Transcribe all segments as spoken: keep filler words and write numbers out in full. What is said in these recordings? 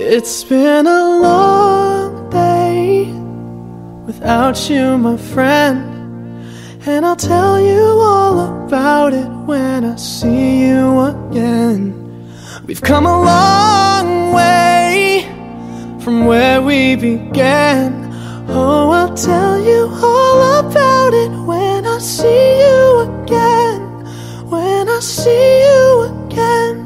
It's been a long day without you, my friend, and I'll tell you all about it when I see you again. We've come a long way from where we began. Oh, I'll tell you all about it when I see you again. When I see you again.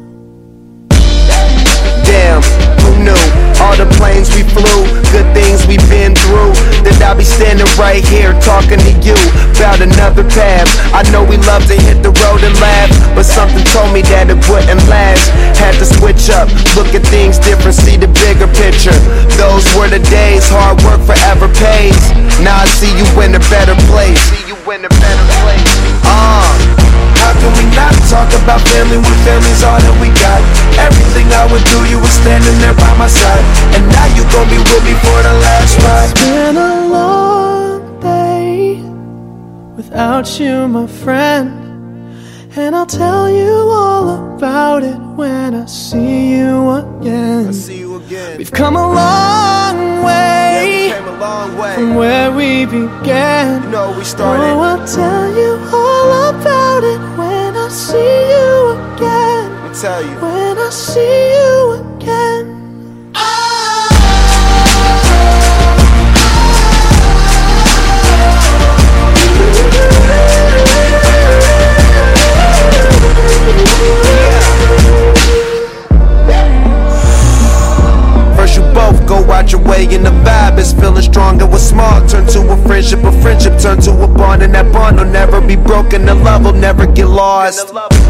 Damn, who knew? All the planes we flew, good things we've been through, that I'll be standing right here talking to you about another path. I know we love to hit the road and laugh, but something told me that it wouldn't last. Had to switch up, look at things different, see the bigger picture. Those were the days, hard work forever pays. Now I see you in a better place. See you in a better place. Uh How can we not talk about family when family's all that we got? Everything I would do, you were standing there by my side, and now you gon' be with me for the last ride. It's been a long day without you, my friend, and I'll tell you all about it when I see you again. I see you again. We've come a long way, yeah, we came a long way from where we began. You know we started. Oh, I'll tell you all about it when I see you again. Let me tell you. When I see you again. Out your way and the vibe is feeling strong, and what's small turn to a friendship, a friendship turn to a bond, and that bond will never be broken, the love will never get lost.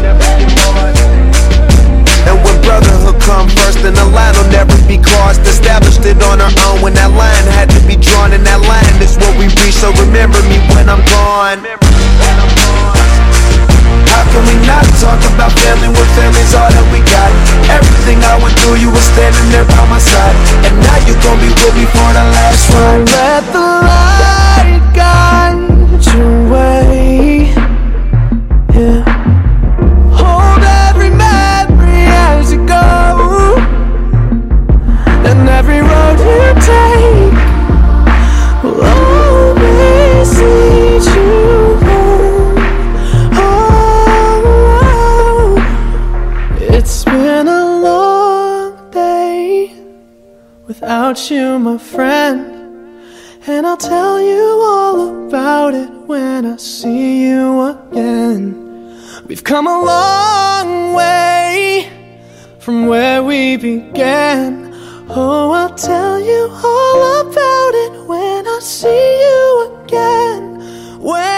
And when brotherhood come first, then the line will never be crossed. Established it on our own when that line had to be drawn, and that line is what we reach, so remember me when I'm gone. How can we not talk about family when family's all that we got? Everything I went through, you were standing there by my side, and now you gon' be with me for the last ride. So let the light guide your way, yeah. Hold every memory as you go, and every road you take will always lead you home. It's been a long day without you, my friend, and I'll tell you all about it when I see you again. We've come a long way from where we began. Oh, I'll tell you all about it when I see you again. When